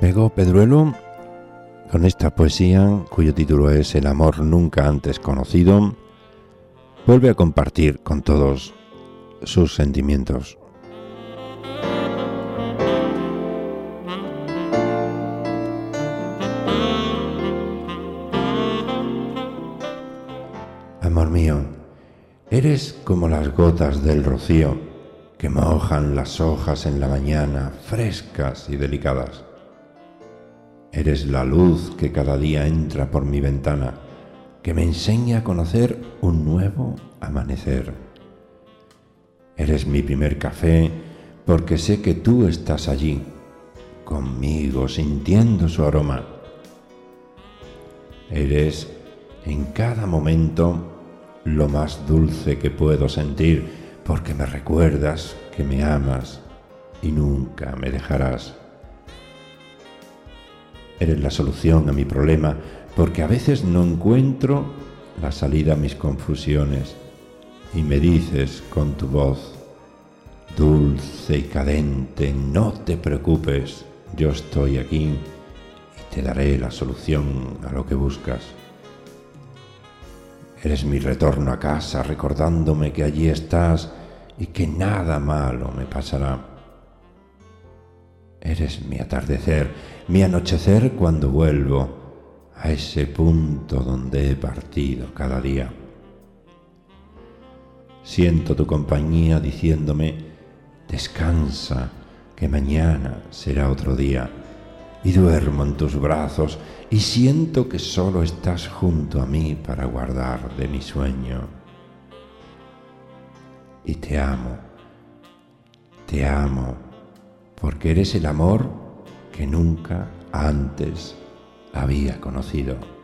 Pego Pedruelo con esta poesía, cuyo título es El amor nunca antes conocido, vuelve a compartir con todos sus sentimientos. Amor mío, eres como las gotas del rocío que mojan las hojas en la mañana, frescas y delicadas. Eres la luz que cada día entra por mi ventana, que me enseña a conocer un nuevo amanecer. Eres mi primer café, porque sé que tú estás allí, conmigo, sintiendo su aroma. Eres, en cada momento, lo más dulce que puedo sentir, porque me recuerdas que me amas y nunca me dejarás. Eres la solución a mi problema, porque a veces no encuentro la salida a mis confusiones, y me dices con tu voz, dulce y cadente, no te preocupes, yo estoy aquí y te daré la solución a lo que buscas. Eres mi retorno a casa, recordándome que allí estás y que nada malo me pasará. Eres mi atardecer, mi anochecer cuando vuelvo a ese punto donde he partido cada día. Siento tu compañía diciéndome, descansa, que mañana será otro día. Y duermo en tus brazos y siento que solo estás junto a mí para guardar de mi sueño. Y te amo, porque eres el amor que nunca antes había conocido.